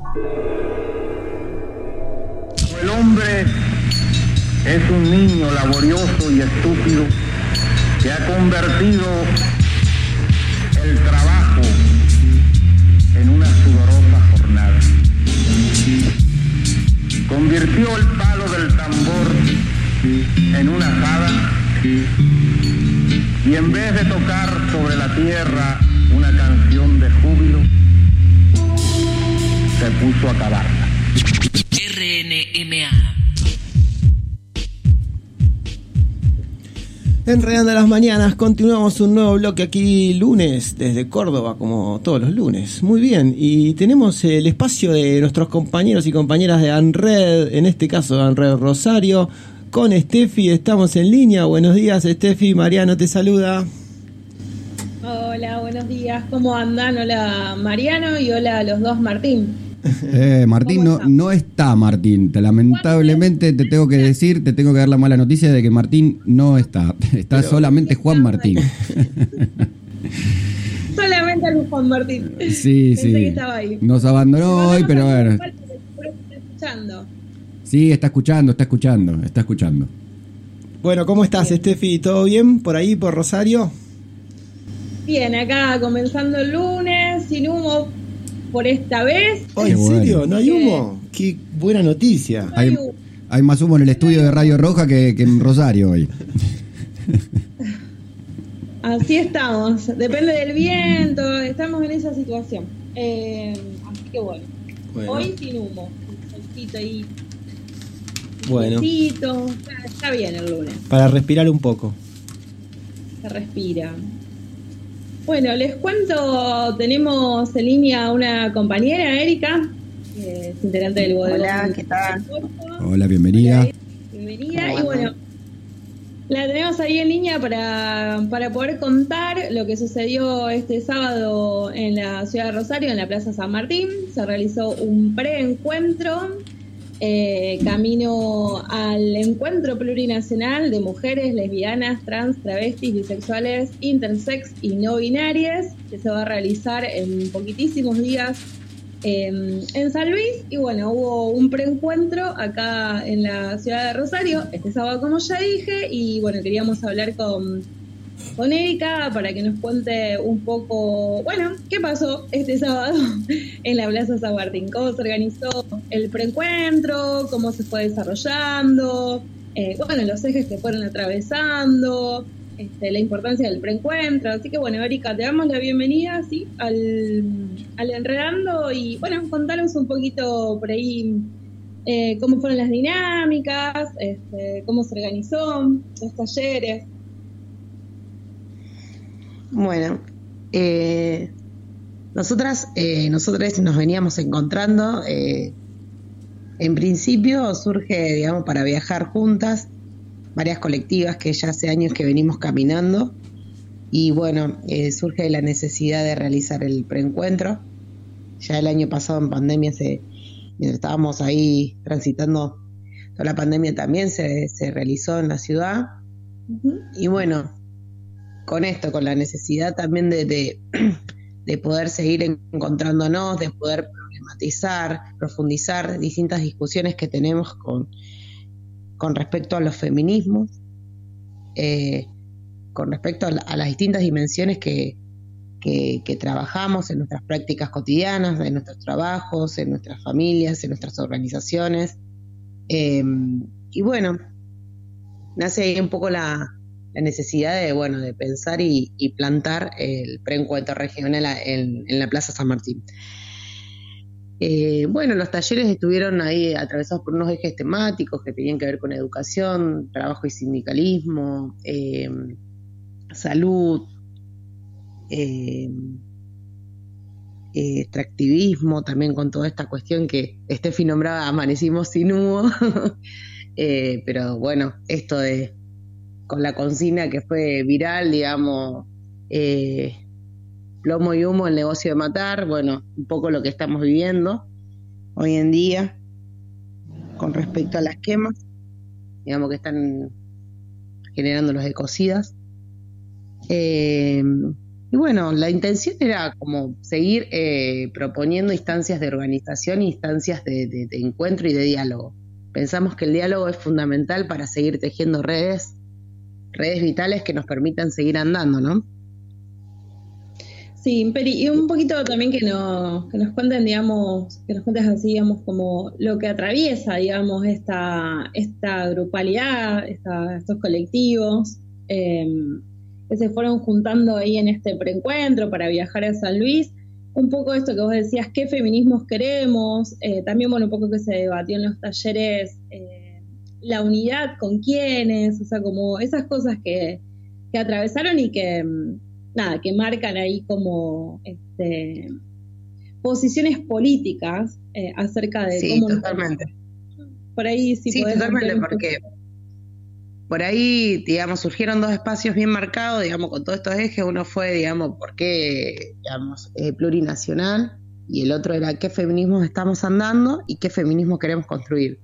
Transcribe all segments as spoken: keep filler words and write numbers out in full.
El hombre es un niño laborioso y estúpido que ha convertido el trabajo en una sudorosa jornada. Convirtió el palo del tambor en una azada y en vez de tocar sobre la tierra una canción de júbilo, se puso a cavarla. R N M A. Enredando las mañanas, continuamos un nuevo bloque aquí lunes desde Córdoba, como todos los lunes. Muy bien, y tenemos el espacio de nuestros compañeros y compañeras de ANRED, en este caso ANRED Rosario, con Steffi. Estamos en línea. Buenos días, Steffi. Mariano te saluda. Hola, buenos días. ¿Cómo andan? Hola, Mariano, y hola a los dos, Martín. Eh, Martín no, no está Martín, te, lamentablemente te tengo que decir, te tengo que dar la mala noticia de que Martín no está, está Pero, solamente Juan Martín. Solamente el Juan Martín. Sí, Pensé sí, que estaba ahí. nos abandonó hoy, pero a ver. Está escuchando. Sí, está escuchando, está escuchando, está escuchando. Bueno, ¿cómo estás, Steffi? ¿Todo bien por ahí, por Rosario? Bien, acá comenzando el lunes, sin humo por esta vez. Oh, ¿en bueno. serio? ¿No hay humo? Qué buena noticia. Hay, hay más humo en el estudio de Radio Roja que, que en Rosario hoy. Así estamos, depende del viento, estamos en esa situación. Eh, así que bueno, bueno. Hoy sin humo, un solcito ahí. Bueno. Solcito, está, está bien el lunes. Para respirar un poco. Se respira. Bueno, les cuento, tenemos en línea una compañera, Erika, que es integrante del bodegón. Hola, ¿qué tal? Hola, bienvenida. Hola, bienvenida, y bueno, la tenemos ahí en línea para, para poder contar lo que sucedió este sábado en la ciudad de Rosario, en la Plaza San Martín. Se realizó un preencuentro Eh, camino al encuentro plurinacional de mujeres lesbianas, trans, travestis, bisexuales, intersex y no binarias, que se va a realizar en poquitísimos días eh, en San Luis. Y bueno, hubo un preencuentro acá en la ciudad de Rosario este sábado, como ya dije, y bueno, queríamos hablar con con Erika para que nos cuente un poco, bueno, qué pasó este sábado en la Plaza San Martín, cómo se organizó el preencuentro, cómo se fue desarrollando, eh, bueno, los ejes que fueron atravesando, este, la importancia del preencuentro. Así que bueno, Erika, te damos la bienvenida, ¿sí?, al, al Enredando, y bueno, contanos un poquito por ahí eh, cómo fueron las dinámicas, este, cómo se organizó, los talleres. Bueno, eh, nosotras, eh, nosotras nos veníamos encontrando, eh, en principio surge, digamos, para viajar juntas, varias colectivas que ya hace años que venimos caminando, y bueno, eh, surge la necesidad de realizar el preencuentro. Ya el año pasado en pandemia, se, mientras estábamos ahí transitando toda la pandemia, también se, se realizó en la ciudad. Uh-huh. Y bueno, con esto, con la necesidad también de, de, de poder seguir encontrándonos, de poder problematizar, profundizar distintas discusiones que tenemos con, con respecto a los feminismos, eh, con respecto a, la, a las distintas dimensiones que, que, que trabajamos en nuestras prácticas cotidianas, en nuestros trabajos, en nuestras familias, en nuestras organizaciones. Eh, y bueno, nace ahí un poco la... la necesidad de, bueno, de pensar y, y plantar el preencuentro regional en, en la Plaza San Martín. Eh, bueno, los talleres estuvieron ahí atravesados por unos ejes temáticos que tenían que ver con educación, trabajo y sindicalismo, eh, salud, eh, eh, extractivismo, también con toda esta cuestión que Steffi nombraba, amanecimos sin humo, eh, pero bueno, esto de con la consigna que fue viral, digamos, eh, plomo y humo, el negocio de matar, bueno, un poco lo que estamos viviendo hoy en día con respecto a las quemas, digamos, que están generando los ecocidas. Eh, y bueno, la intención era como seguir eh, proponiendo instancias de organización, instancias de, de, de encuentro y de diálogo. Pensamos que el diálogo es fundamental para seguir tejiendo redes, redes vitales que nos permitan seguir andando, ¿no? Sí, Peri, y un poquito también que nos, que nos cuenten, digamos, que nos cuentes así, digamos, como lo que atraviesa, digamos, esta, esta grupalidad, esta, estos colectivos, eh, que se fueron juntando ahí en este preencuentro para viajar a San Luis. Un poco esto que vos decías, qué feminismos queremos, eh, también, bueno, un poco que se debatió en los talleres, eh, la unidad con quiénes, o sea, como esas cosas que, que atravesaron y que... nada, que marcan ahí como este, posiciones políticas eh, acerca de sí, cómo... totalmente. Por ahí sí, sí totalmente, porque por ahí, digamos, surgieron dos espacios bien marcados, digamos, con todos estos ejes. Uno fue, digamos, por qué, digamos, eh, plurinacional, y el otro era qué feminismos estamos andando y qué feminismo queremos construir.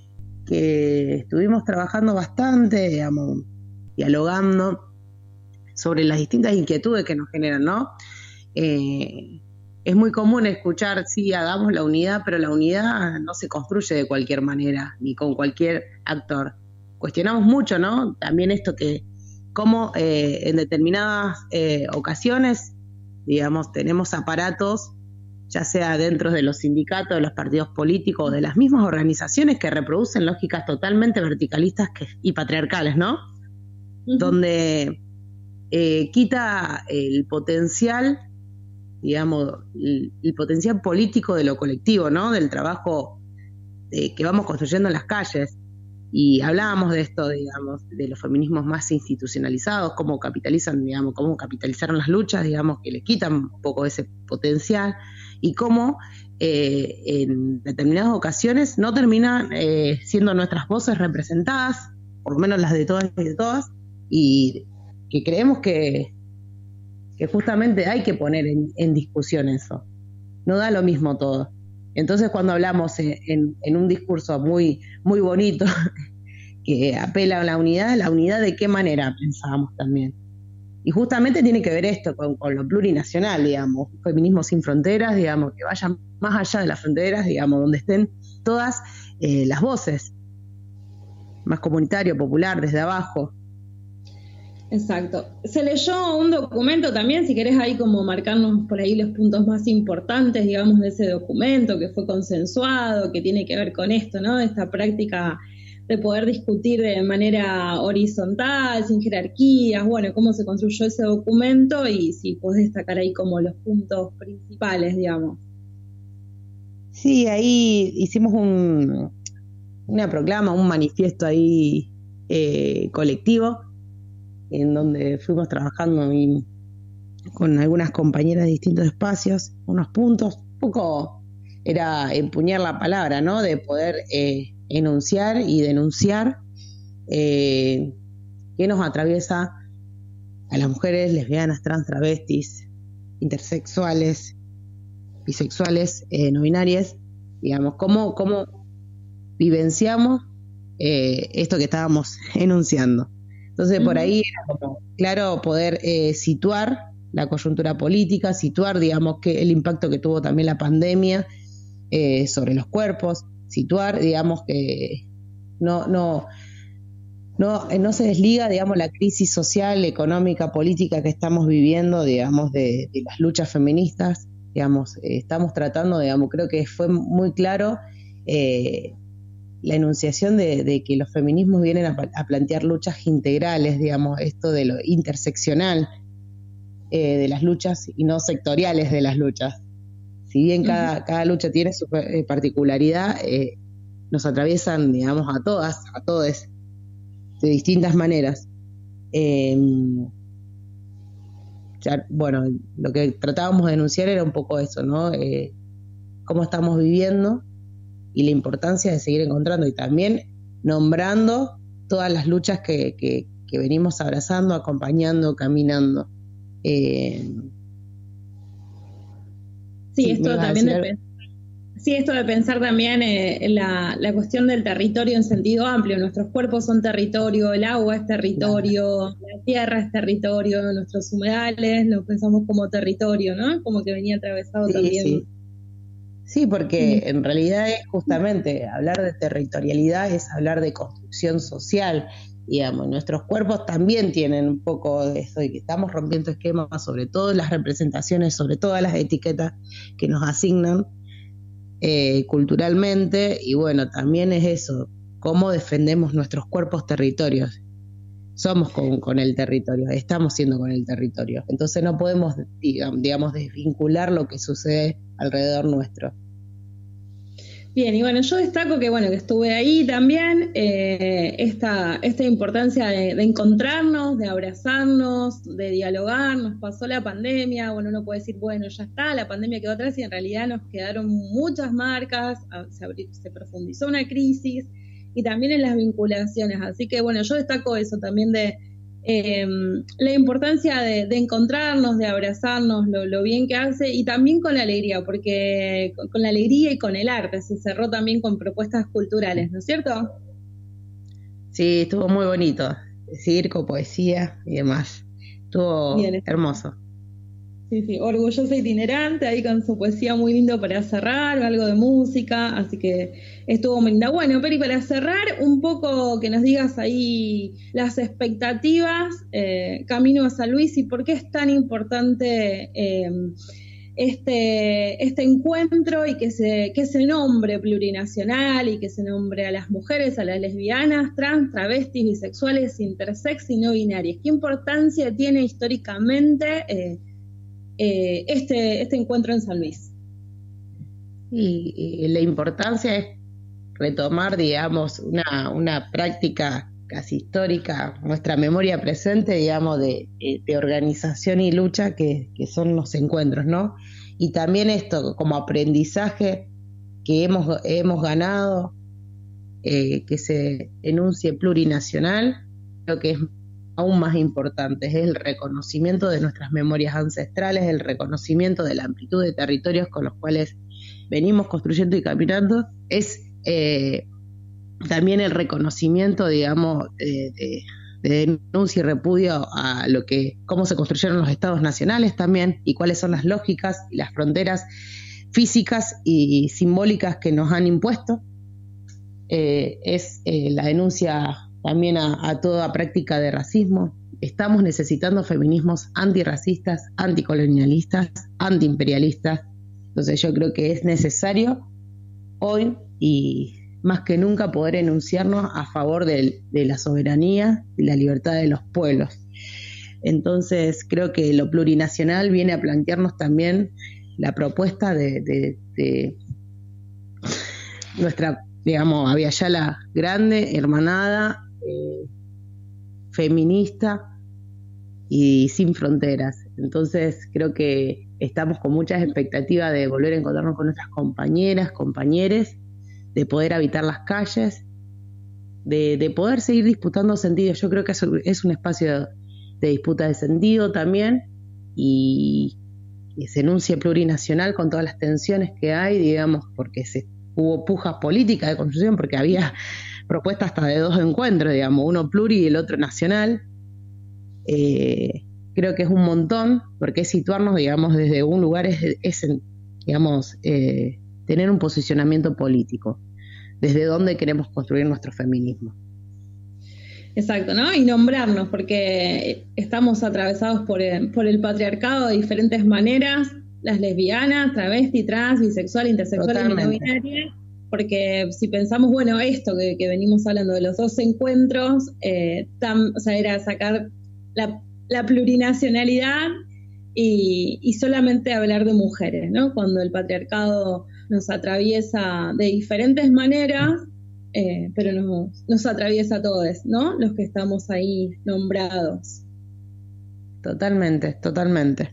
Que estuvimos trabajando bastante, digamos, dialogando sobre las distintas inquietudes que nos generan, ¿no? Eh, es muy común escuchar, sí, hagamos la unidad, pero la unidad no se construye de cualquier manera, ni con cualquier actor. Cuestionamos mucho, ¿no? También esto que, cómo eh, en determinadas eh, ocasiones, digamos, tenemos aparatos, ya sea dentro de los sindicatos, de los partidos políticos, de las mismas organizaciones que reproducen lógicas totalmente verticalistas que, y patriarcales, ¿no? Uh-huh. Donde... Eh, quita el potencial, digamos, el, el potencial político de lo colectivo, ¿no? Del trabajo eh, que vamos construyendo en las calles. Y hablábamos de esto, digamos, de los feminismos más institucionalizados, cómo capitalizan, digamos, cómo capitalizaron las luchas, digamos, que le quitan un poco ese potencial, y cómo eh, en determinadas ocasiones no terminan eh, siendo nuestras voces representadas, por lo menos las de todas y de todas, y que creemos que, que justamente hay que poner en, en discusión eso. No da lo mismo todo. Entonces, cuando hablamos en, en, en un discurso muy, muy bonito que apela a la unidad, ¿la unidad de qué manera pensábamos también? Y justamente tiene que ver esto con, con lo plurinacional, digamos, feminismo sin fronteras, digamos, que vayan más allá de las fronteras, digamos, donde estén todas eh, las voces, más comunitario, popular, desde abajo. Exacto. Se leyó un documento también, si querés ahí como marcarnos por ahí los puntos más importantes, digamos, de ese documento que fue consensuado, que tiene que ver con esto, ¿no? Esta práctica de poder discutir de manera horizontal, sin jerarquías, bueno, cómo se construyó ese documento y si podés destacar ahí como los puntos principales, digamos. Sí, ahí hicimos un, una proclama, un manifiesto ahí eh, colectivo, en donde fuimos trabajando y, con algunas compañeras de distintos espacios, unos puntos, un poco era empuñar la palabra, ¿no? De poder eh, enunciar y denunciar eh, qué nos atraviesa a las mujeres lesbianas, trans, travestis, intersexuales, bisexuales, eh, no binarias, digamos, cómo, cómo vivenciamos eh, esto que estábamos enunciando. Entonces, por ahí era como, claro, poder eh, situar la coyuntura política, situar, digamos, que el impacto que tuvo también la pandemia eh, sobre los cuerpos, situar, digamos, que no, no, no, no se desliga, digamos, la crisis social, económica, política que estamos viviendo, digamos, de, de las luchas feministas, digamos, eh, estamos tratando, digamos, creo que fue muy claro eh, la enunciación de, de que los feminismos vienen a, a plantear luchas integrales, digamos, esto de lo interseccional eh, de las luchas y no sectoriales de las luchas. Si bien cada, uh-huh. cada lucha tiene su eh, particularidad, eh, nos atraviesan, digamos, a todas, a todos, de distintas maneras. Eh, ya, bueno, lo que tratábamos de denunciar era un poco eso, ¿no? Eh, cómo estamos viviendo y la importancia de seguir encontrando y también nombrando todas las luchas que, que, que venimos abrazando, acompañando, caminando. Eh, sí, sí, esto también depende. Sí, esto de pensar también eh, la, la cuestión del territorio en sentido amplio. Nuestros cuerpos son territorio, el agua es territorio, la tierra es territorio, nuestros humedales los pensamos como territorio, ¿no? Como que venía atravesado Sí, también. sí. Sí, porque Sí. en realidad es justamente hablar de territorialidad, es hablar de construcción social. Digamos, nuestros cuerpos también tienen un poco de eso, y que estamos rompiendo esquemas sobre todas las representaciones, sobre todas las etiquetas que nos asignan eh, culturalmente, y bueno, también es eso, cómo defendemos nuestros cuerpos territorios. Somos con, con el territorio, estamos siendo con el territorio, entonces no podemos, digamos, digamos, desvincular lo que sucede alrededor nuestro. Bien, y bueno, yo destaco que bueno que estuve ahí también, eh, esta, esta importancia de, de encontrarnos, de abrazarnos, de dialogar. Nos pasó la pandemia, bueno, uno puede decir, bueno, ya está, la pandemia quedó atrás, y en realidad nos quedaron muchas marcas, se, abrió, se profundizó una crisis, y también en las vinculaciones. Así que bueno, yo destaco eso también de eh, la importancia de, de encontrarnos, de abrazarnos, lo, lo bien que hace, y también con la alegría, porque con, con la alegría y con el arte se cerró también con propuestas culturales, ¿no es cierto? Sí, estuvo muy bonito, circo, poesía y demás, estuvo bien, hermoso. Sí, sí, orgullosa itinerante, ahí con su poesía muy lindo para cerrar, algo de música, así que estuvo muy linda. Bueno, Peri, para cerrar, un poco que nos digas ahí las expectativas, eh, camino a San Luis, y por qué es tan importante eh, este, este encuentro, y que se, que se nombre plurinacional, y que se nombre a las mujeres, a las lesbianas, trans, travestis, bisexuales, intersex y no binarias. ¿Qué importancia tiene históricamente eh, Eh, este, este encuentro en San Luis? Y, y la importancia es retomar, digamos, una, una práctica casi histórica, nuestra memoria presente, digamos, de, de organización y lucha que, que son los encuentros, ¿no? Y también esto como aprendizaje que hemos, hemos ganado, eh, que se enuncie plurinacional, creo que es aún más importante, es el reconocimiento de nuestras memorias ancestrales, el reconocimiento de la amplitud de territorios con los cuales venimos construyendo y caminando, es eh, también el reconocimiento, digamos, de, de, de denuncia y repudio a lo que, cómo se construyeron los estados nacionales también, y cuáles son las lógicas y las fronteras físicas y simbólicas que nos han impuesto. Eh, es eh, la denuncia también a, a toda práctica de racismo. Estamos necesitando feminismos antirracistas, anticolonialistas, antiimperialistas. Entonces yo creo que es necesario hoy y más que nunca poder enunciarnos a favor de, de la soberanía y la libertad de los pueblos. Entonces creo que lo plurinacional viene a plantearnos también la propuesta de, de, de nuestra, digamos, Aviala grande, hermanada, Eh, feminista y sin fronteras. Entonces creo que estamos con muchas expectativas de volver a encontrarnos con nuestras compañeras, compañeros, de poder habitar las calles, de, de poder seguir disputando sentidos. Yo creo que es, es un espacio de disputa de sentido también, y, y se enuncie plurinacional con todas las tensiones que hay, digamos, porque se, hubo pujas políticas de construcción, porque había propuesta hasta de dos encuentros, digamos, uno pluri y el otro nacional. Eh, creo que es un montón, porque es situarnos, digamos, desde un lugar, es, es digamos, eh, tener un posicionamiento político, desde dónde queremos construir nuestro feminismo. Exacto, ¿no? Y nombrarnos, porque estamos atravesados por el, por el patriarcado de diferentes maneras, las lesbianas, travesti, trans, bisexual, intersexual y no binaria. Porque si pensamos, bueno, esto que, que venimos hablando de los dos encuentros, eh, tam, o sea, era sacar la, la plurinacionalidad y, y solamente hablar de mujeres, ¿no? Cuando el patriarcado nos atraviesa de diferentes maneras, eh, pero nos, nos atraviesa a todos, ¿no? Los que estamos ahí nombrados. Totalmente, totalmente.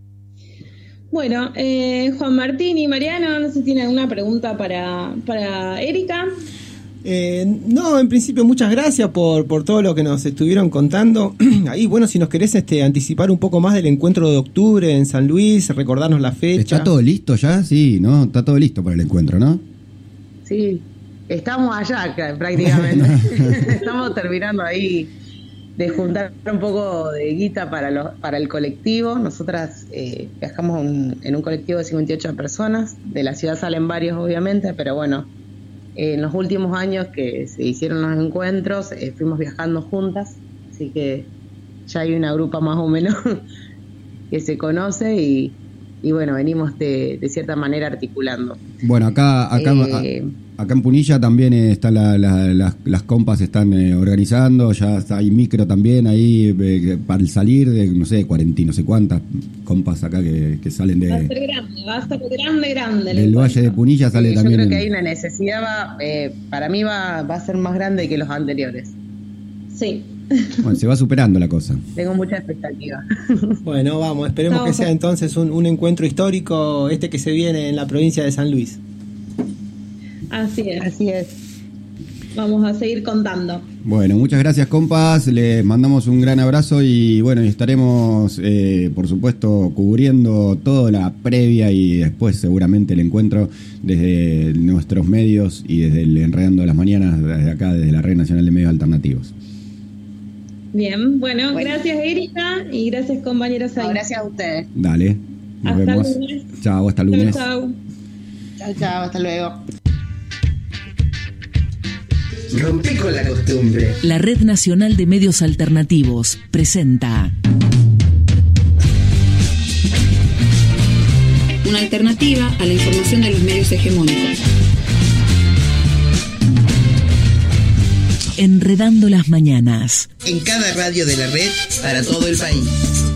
Bueno, eh, Juan Martín y Mariano, no sé si tienen alguna pregunta para, para Erika. Eh, no, en principio muchas gracias por, por todo lo que nos estuvieron contando. Ahí, bueno, si nos querés este, anticipar un poco más del encuentro de octubre en San Luis, recordarnos la fecha. ¿Está todo listo ya? Sí, ¿no? Está todo listo para el encuentro, ¿no? Sí, estamos allá prácticamente. Estamos terminando ahí de juntar un poco de guita para, los, para el colectivo. Nosotras eh, viajamos un, en un colectivo de cincuenta y ocho personas. De la ciudad salen varios, obviamente, pero bueno, eh, en los últimos años que se hicieron los encuentros, eh, fuimos viajando juntas, así que ya hay una grupa más o menos que se conoce y, y bueno, venimos de, de cierta manera articulando. Bueno, acá acá, eh, acá en Punilla también están la, la, las, las compas se están eh, organizando, ya está, hay micro también ahí eh, para el salir de, no sé, cuarenta y no sé cuántas compas acá que, que salen de... Va a ser grande, va a ser grande, grande. Del Valle de Punilla sale sí, también... Yo creo en... que hay una necesidad, va, eh, para mí va, va a ser más grande que los anteriores. Sí. Bueno, se va superando la cosa. Tengo mucha expectativa. Bueno, vamos, esperemos no, que sea entonces un, un encuentro histórico este que se viene en la provincia de San Luis. Así es. Así es. Vamos a seguir contando. Bueno, muchas gracias, compas. Les mandamos un gran abrazo y bueno, estaremos, eh, por supuesto, cubriendo toda la previa y después seguramente el encuentro desde nuestros medios y desde el Enredando de las Mañanas, desde acá, desde la Red Nacional de Medios Alternativos. Bien, bueno, bueno. Gracias, Erika, y gracias, compañeros. No, gracias a ustedes. Dale, nos hasta vemos. Lunes. Chao, hasta lunes. Chao, chao, chao, hasta luego. Rompí con la costumbre. La Red Nacional de Medios Alternativos presenta una alternativa a la información de los medios hegemónicos. Enredando las Mañanas. En cada radio de la red para todo el país.